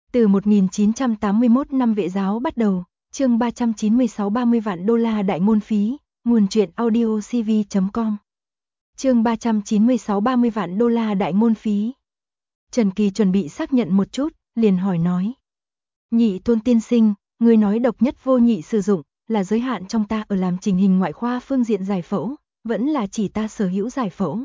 Từ 1981 năm Vệ giáo bắt đầu, chương 396 $30 vạn đại môn phí, nguồn truyện audio cv.com. Chương 396 $30 vạn đại môn phí. Trần Kỳ chuẩn bị xác nhận một chút, liền hỏi nói. Nhị Tôn tiên sinh, người nói độc nhất vô nhị sử dụng, là giới hạn trong ta ở làm trình hình ngoại khoa phương diện giải phẫu, vẫn là chỉ ta sở hữu giải phẫu.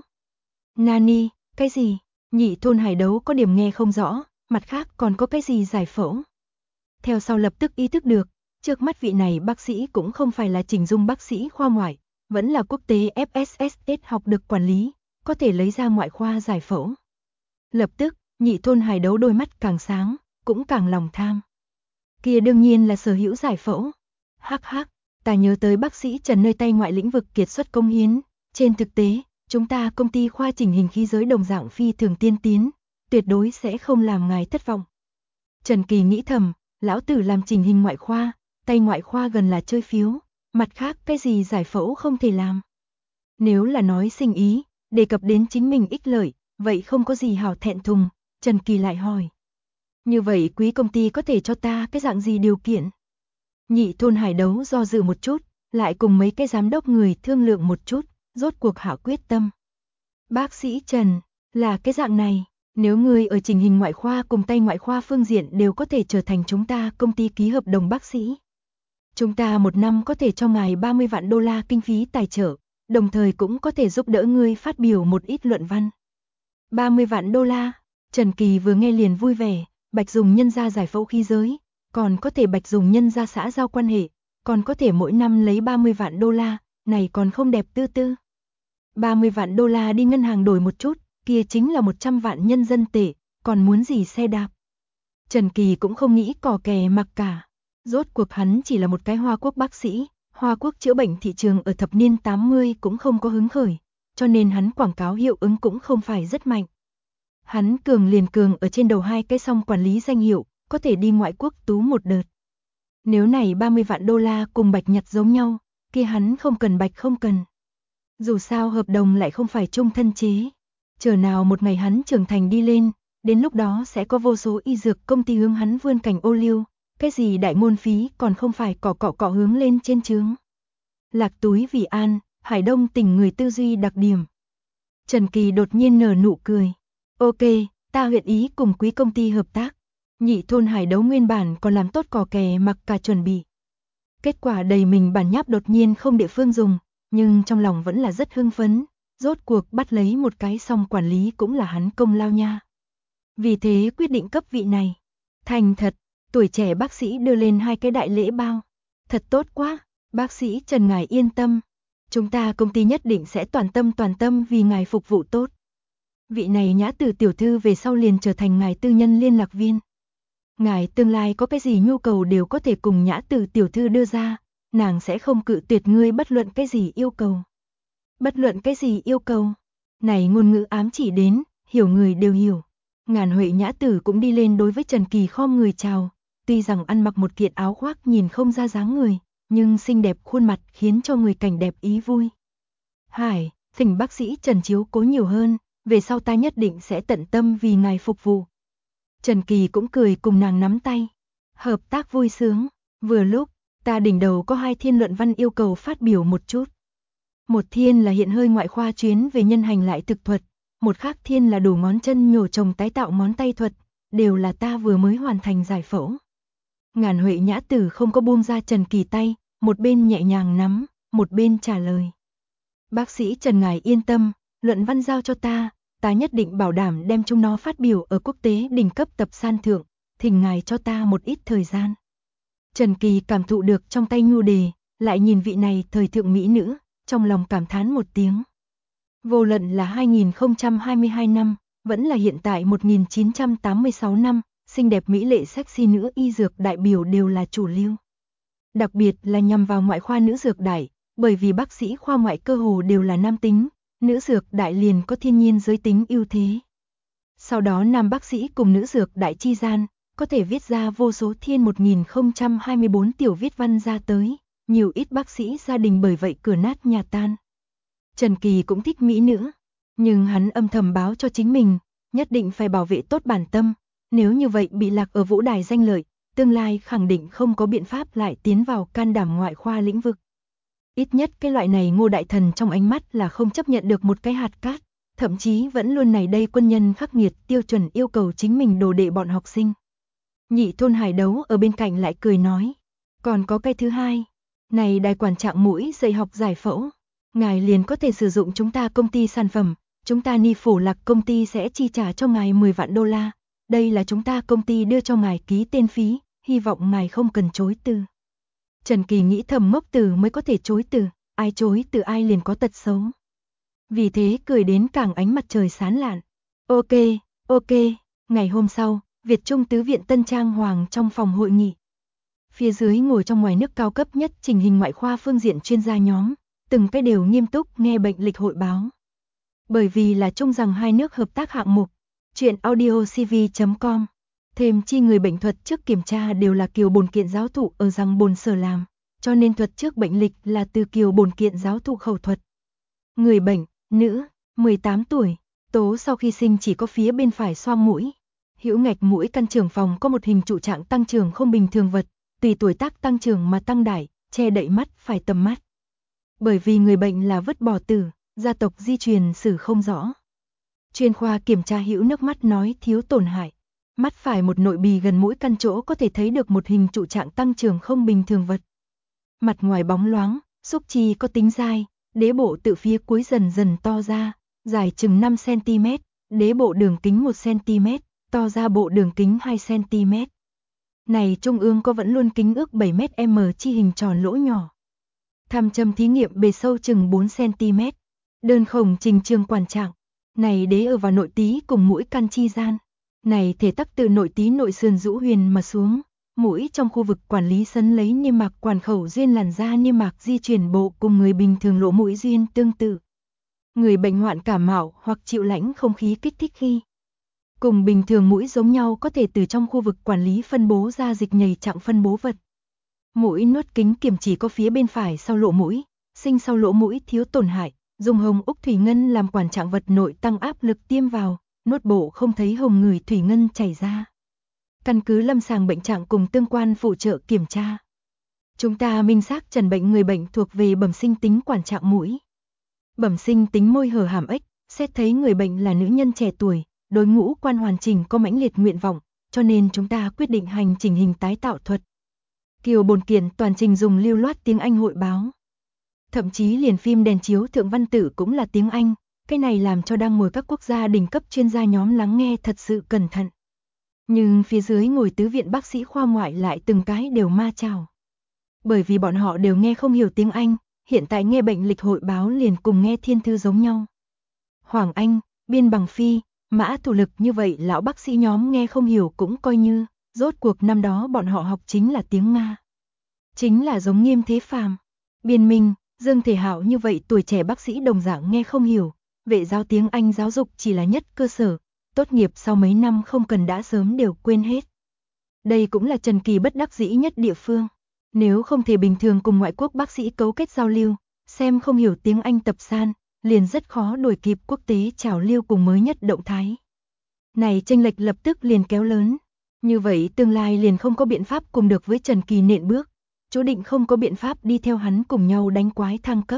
Nani, cái gì? Nhị Tôn Hải Đấu có điểm nghe không rõ, mặt khác còn có cái gì giải phẫu? Theo sau lập tức ý thức được, trước mắt vị này bác sĩ cũng không phải là Trình Dung bác sĩ khoa ngoại, vẫn là quốc tế FSSS học được quản lý, có thể lấy ra ngoại khoa giải phẫu. Lập tức, Nhị Tôn Hải Đấu đôi mắt càng sáng, cũng càng lòng tham. Kia đương nhiên là sở hữu giải phẫu. Hắc hắc, ta nhớ tới bác sĩ Trần nơi tay ngoại lĩnh vực kiệt xuất công hiến, trên thực tế, chúng ta công ty khoa chỉnh hình khí giới đồng dạng phi thường tiên tiến, tuyệt đối sẽ không làm ngài thất vọng. Trần Kỳ nghĩ thầm, lão tử làm chỉnh hình ngoại khoa, tay ngoại khoa gần là chơi phiếu, mặt khác cái gì giải phẫu không thể làm. Nếu là nói sinh ý, đề cập đến chính mình ích lợi, vậy không có gì hảo thẹn thùng, Trần Kỳ lại hỏi. Như vậy quý công ty có thể cho ta cái dạng gì điều kiện? Nhị Tôn Hải Đấu do dự một chút, lại cùng mấy cái giám đốc người thương lượng một chút, rốt cuộc hạ quyết tâm. Bác sĩ Trần, là cái dạng này, nếu người ở chỉnh hình ngoại khoa cùng tay ngoại khoa phương diện đều có thể trở thành chúng ta công ty ký hợp đồng bác sĩ. Chúng ta một năm có thể cho ngài $30 vạn kinh phí tài trợ, đồng thời cũng có thể giúp đỡ ngươi phát biểu một ít luận văn. $30 vạn, Trần Kỳ vừa nghe liền vui vẻ, bạch dùng nhân ra giải phẫu khí giới, còn có thể bạch dùng nhân ra xã giao quan hệ, còn có thể mỗi năm lấy $30 vạn, này còn không đẹp tư tư. $30 vạn đi ngân hàng đổi một chút, kia chính là 100 vạn nhân dân tệ, còn muốn gì xe đạp. Trần Kỳ cũng không nghĩ cò kè mặc cả, rốt cuộc hắn chỉ là một cái Hoa Quốc bác sĩ, Hoa Quốc chữa bệnh thị trường ở thập niên 80 cũng không có hứng khởi, cho nên hắn quảng cáo hiệu ứng cũng không phải rất mạnh. Hắn cường liền cường ở trên đầu hai cái song quản lý danh hiệu, có thể đi ngoại quốc tú một đợt. Nếu này $30 vạn cùng bạch nhặt giống nhau, kia hắn không cần bạch không cần. Dù sao hợp đồng lại không phải chung thân chế. Chờ nào một ngày hắn trưởng thành đi lên, đến lúc đó sẽ có vô số y dược công ty hướng hắn vươn cành ô liu, cái gì đại môn phí còn không phải cọ hướng lên trên trướng. Lạc túi vì an, Hải Đông tỉnh người tư duy đặc điểm. Trần Kỳ đột nhiên nở nụ cười. Ok, ta nguyện ý cùng quý công ty hợp tác. Nhị Tôn Hải Đấu nguyên bản còn làm tốt cò kè mặc cả chuẩn bị. Kết quả đầy mình bản nháp đột nhiên không địa phương dùng, nhưng trong lòng vẫn là rất hưng phấn, rốt cuộc bắt lấy một cái song quản lý cũng là hắn công lao nha. Vì thế quyết định cấp vị này. Thành thật, tuổi trẻ bác sĩ đưa lên hai cái đại lễ bao. Thật tốt quá, bác sĩ Trần ngài yên tâm. Chúng ta công ty nhất định sẽ toàn tâm vì ngài phục vụ tốt. Vị này Nhã Tử tiểu thư về sau liền trở thành ngài tư nhân liên lạc viên. Ngài tương lai có cái gì nhu cầu đều có thể cùng Nhã Tử tiểu thư đưa ra, nàng sẽ không cự tuyệt ngươi bất luận cái gì yêu cầu. Bất luận cái gì yêu cầu, này ngôn ngữ ám chỉ đến, hiểu người đều hiểu. Ngàn Huệ Nhã Tử cũng đi lên đối với Trần Kỳ khom người chào, tuy rằng ăn mặc một kiện áo khoác nhìn không ra dáng người, nhưng xinh đẹp khuôn mặt khiến cho người cảnh đẹp ý vui. Hải, thỉnh bác sĩ Trần chiếu cố nhiều hơn, về sau ta nhất định sẽ tận tâm vì ngài phục vụ. Trần Kỳ cũng cười cùng nàng nắm tay. Hợp tác vui sướng, vừa lúc, ta đỉnh đầu có 2 thiên luận văn yêu cầu phát biểu một chút. Một thiên là hiện hơi ngoại khoa chuyến về nhân hành lại thực thuật, một khác thiên là đủ ngón chân nhổ trồng tái tạo ngón tay thuật, đều là ta vừa mới hoàn thành giải phẫu. Ngàn Huệ Nhã Tử không có buông ra Trần Kỳ tay, một bên nhẹ nhàng nắm, một bên trả lời. Bác sĩ Trần ngài yên tâm, luận văn giao cho ta nhất định bảo đảm đem chúng nó phát biểu ở quốc tế đỉnh cấp tập san thượng, thỉnh ngài cho ta một ít thời gian. Trần Kỳ cảm thụ được trong tay nhu đề, lại nhìn vị này thời thượng mỹ nữ, trong lòng cảm thán một tiếng. Vô luận là 2022 năm, vẫn là hiện tại 1986 năm, xinh đẹp mỹ lệ sexy nữ y dược đại biểu đều là chủ lưu. Đặc biệt là nhằm vào ngoại khoa nữ dược đại, bởi vì bác sĩ khoa ngoại cơ hồ đều là nam tính, nữ dược đại liền có thiên nhiên giới tính ưu thế. Sau đó nam bác sĩ cùng nữ dược đại chi gian, có thể viết ra vô số thiên 1024 tiểu viết văn ra tới, nhiều ít bác sĩ gia đình bởi vậy cửa nát nhà tan. Trần Kỳ cũng thích mỹ nữ, nhưng hắn âm thầm báo cho chính mình, nhất định phải bảo vệ tốt bản tâm, Nếu như vậy bị lạc ở vũ đài danh lợi, tương lai khẳng định không có biện pháp lại tiến vào can đảm ngoại khoa lĩnh vực. Ít nhất cái loại này Ngô đại thần trong ánh mắt là không chấp nhận được một cái hạt cát, thậm chí vẫn luôn này đây quân nhân khắc nghiệt tiêu chuẩn yêu cầu chính mình đồ đệ bọn học sinh. Nhị thôn Hải Đấu ở bên cạnh lại cười nói, còn có cái thứ hai, này đài quản trạng mũi dạy học giải phẫu, ngài liền có thể sử dụng chúng ta công ty sản phẩm, chúng ta Ni Phổ Lạc công ty sẽ chi trả cho ngài 10 vạn đô la, đây là chúng ta công ty đưa cho ngài ký tên phí, hy vọng ngài không cần chối từ. Trần Kỳ nghĩ thầm Mốc Từ mới có thể chối từ, ai chối từ ai liền có tật xấu. Vì thế cười đến càng ánh mặt trời sáng lạn. Ok. Ngày hôm sau, Việt Trung Tứ Viện Tân Trang Hoàng trong phòng hội nghị. Phía dưới ngồi trong ngoài nước cao cấp nhất trình hình ngoại khoa phương diện chuyên gia nhóm, từng cái đều nghiêm túc nghe bệnh lịch hội báo. Bởi vì là chung rằng hai nước hợp tác hạng mục, chuyện audiocv.com. Thêm chi người bệnh thuật trước kiểm tra đều là Kiều Bồn Kiện giáo thụ ở rằng Bồn Sở làm, cho nên thuật trước bệnh lịch là từ Kiều Bồn Kiện giáo thụ khẩu thuật. Người bệnh, nữ, 18 tuổi, tố sau khi sinh chỉ có phía bên phải xoang mũi. Hữu ngạch mũi căn trưởng phòng có một hình trụ trạng tăng trưởng không bình thường vật, tùy tuổi tác tăng trưởng mà tăng đại, che đậy mắt phải tầm mắt. Bởi vì người bệnh là vứt bỏ tử, gia tộc di truyền sử không rõ. Chuyên khoa kiểm tra hữu nước mắt nói thiếu tổn hại. Mắt phải một nội bì gần mũi căn chỗ có thể thấy được một hình trụ trạng tăng trưởng không bình thường vật. Mặt ngoài bóng loáng, xúc chi có tính dai, đế bộ tự phía cuối dần dần to ra, dài chừng 5 cm, đế bộ đường kính 1 cm, to ra bộ đường kính 2 cm. Này trung ương có vẫn luôn kính ước 7 m chi hình tròn lỗ nhỏ. Tham châm thí nghiệm bề sâu chừng 4 cm. Đơn khổng trình trường quản trạng. Này đế ở vào nội tí cùng mũi căn chi gian. Này thể tắc từ nội tí nội sườn rũ huyền mà xuống. Mũi trong khu vực quản lý sấn lấy niêm mạc quản khẩu duyên làn da niêm mạc di chuyển bộ cùng người bình thường lỗ mũi duyên tương tự. Người bệnh hoạn cảm mạo hoặc chịu lãnh không khí kích thích khi cùng bình thường mũi giống nhau có thể từ trong khu vực quản lý phân bố ra dịch nhầy trạng phân bố vật. Mũi nuốt kính kiểm chỉ có phía bên phải sau lỗ mũi, sinh sau lỗ mũi thiếu tổn hại, dùng hồng úc thủy ngân làm quản trạng vật nội tăng áp lực tiêm vào, nuốt bộ không thấy hồng người thủy ngân chảy ra. Căn cứ lâm sàng bệnh trạng cùng tương quan phụ trợ kiểm tra. Chúng ta minh xác trần bệnh người bệnh thuộc về bẩm sinh tính quản trạng mũi. Bẩm sinh tính môi hở hàm ếch, xét thấy người bệnh là nữ nhân trẻ tuổi, đối ngũ quan hoàn chỉnh có mãnh liệt nguyện vọng, cho nên chúng ta quyết định hành chỉnh hình tái tạo thuật. Kiều Bồn Kiện toàn trình dùng lưu loát tiếng Anh hội báo. Thậm chí liền phim đèn chiếu thượng văn tự cũng là tiếng Anh, cái này làm cho đang ngồi các quốc gia đỉnh cấp chuyên gia nhóm lắng nghe thật sự cẩn thận. Nhưng phía dưới ngồi tứ viện bác sĩ khoa ngoại lại từng cái đều ma chào. Bởi vì bọn họ đều nghe không hiểu tiếng Anh, hiện tại nghe bệnh lịch hội báo liền cùng nghe thiên thư giống nhau. Hoàng Anh, Biên Bằng Phi, Mã Thủ Lực như vậy lão bác sĩ nhóm nghe không hiểu cũng coi như, rốt cuộc năm đó bọn họ học chính là tiếng Nga. Chính là giống Nghiêm Thế Phàm, Biên Minh, Dương Thể Hạo như vậy tuổi trẻ bác sĩ đồng dạng nghe không hiểu, vệ giáo tiếng Anh giáo dục chỉ là nhất cơ sở, tốt nghiệp sau mấy năm không cần đã sớm đều quên hết. Đây cũng là Trần Kỳ bất đắc dĩ nhất địa phương. Nếu không thể bình thường cùng ngoại quốc bác sĩ cấu kết giao lưu, xem không hiểu tiếng Anh tập san, liền rất khó đuổi kịp quốc tế trào lưu cùng mới nhất động thái. Này chênh lệch lập tức liền kéo lớn. Như vậy tương lai liền không có biện pháp cùng được với Trần Kỳ nện bước, chú định không có biện pháp đi theo hắn cùng nhau đánh quái thăng cấp.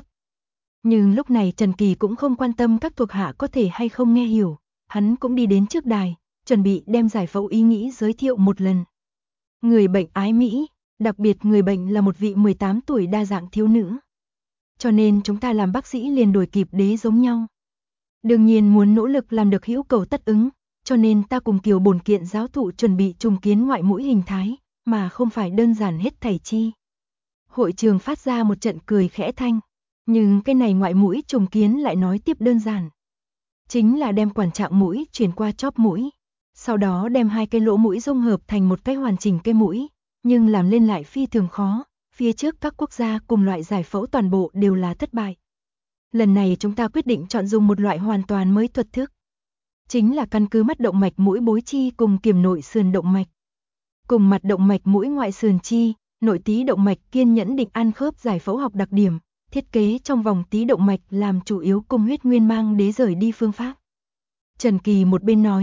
Nhưng lúc này Trần Kỳ cũng không quan tâm các thuộc hạ có thể hay không nghe hiểu, hắn cũng đi đến trước đài, chuẩn bị đem giải phẫu ý nghĩ giới thiệu một lần. Người bệnh ái Mỹ, đặc biệt người bệnh là một vị 18 tuổi đa dạng thiếu nữ. Cho nên chúng ta làm bác sĩ liền đuổi kịp đế giống nhau. Đương nhiên muốn nỗ lực làm được hữu cầu tất ứng, cho nên ta cùng Kiều Bồn Kiện giáo thụ chuẩn bị trùng kiến ngoại mũi hình thái, mà không phải đơn giản hết thảy chi. Hội trường phát ra một trận cười khẽ thanh, nhưng cái này ngoại mũi trùng kiến lại nói tiếp đơn giản. Chính là đem quản trạng mũi chuyển qua chóp mũi, sau đó đem hai cái lỗ mũi dung hợp thành một cái hoàn chỉnh cái mũi, nhưng làm lên lại phi thường khó, phía trước các quốc gia cùng loại giải phẫu toàn bộ đều là thất bại. Lần này chúng ta quyết định chọn dùng một loại hoàn toàn mới thuật thức. Chính là căn cứ mắt động mạch mũi bối chi cùng kiềm nội sườn động mạch. Cùng mặt động mạch mũi ngoại sườn chi, nội tí động mạch kiên nhẫn định ăn khớp giải phẫu học đặc điểm, thiết kế trong vòng tí động mạch làm chủ yếu cung huyết nguyên mang đế rời đi phương pháp. Trần Kỳ một bên nói,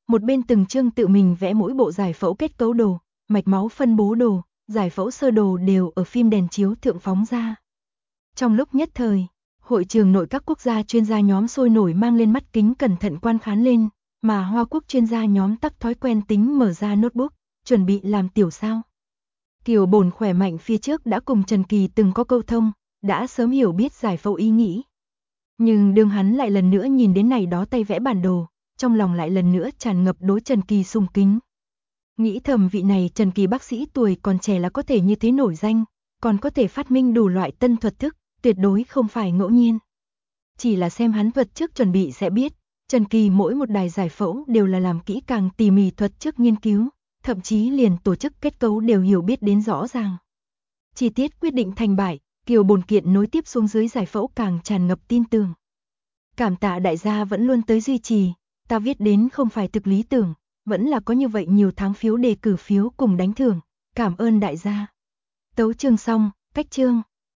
một bên từng chương tự mình vẽ mỗi bộ giải phẫu kết cấu đồ, mạch máu phân bố đồ, giải phẫu sơ đồ đều ở phim đèn chiếu thượng phóng ra. Trong lúc nhất thời, hội trường nội các quốc gia chuyên gia nhóm sôi nổi mang lên mắt kính cẩn thận quan khán lên, mà Hoa Quốc chuyên gia nhóm tắc thói quen tính mở ra notebook, chuẩn bị làm tiểu sao. Kiều Bồn khỏe mạnh phía trước đã cùng Trần Kỳ từng có câu thông, đã sớm hiểu biết giải phẫu ý nghĩ. Nhưng đương hắn lại lần nữa nhìn đến này đó tay vẽ bản đồ, trong lòng lại lần nữa tràn ngập đối Trần Kỳ sùng kính. Nghĩ thầm vị này Trần Kỳ bác sĩ tuổi còn trẻ là có thể như thế nổi danh, còn có thể phát minh đủ loại tân thuật thức, tuyệt đối không phải ngẫu nhiên. Chỉ là xem hắn vật trước chuẩn bị sẽ biết, Trần Kỳ mỗi một đài giải phẫu đều là làm kỹ càng tỉ mỉ thuật trước nghiên cứu, thậm chí liền tổ chức kết cấu đều hiểu biết đến rõ ràng. Chi tiết quyết định thành bại, Kiều Bồn kiện nối tiếp xuống dưới giải phẫu càng tràn ngập tin tưởng. Cảm tạ đại gia vẫn luôn tới duy trì, ta viết đến không phải thực lý tưởng, vẫn là có như vậy nhiều tháng phiếu đề cử phiếu cùng đánh thưởng, cảm ơn đại gia. Tấu chương xong, cách chương.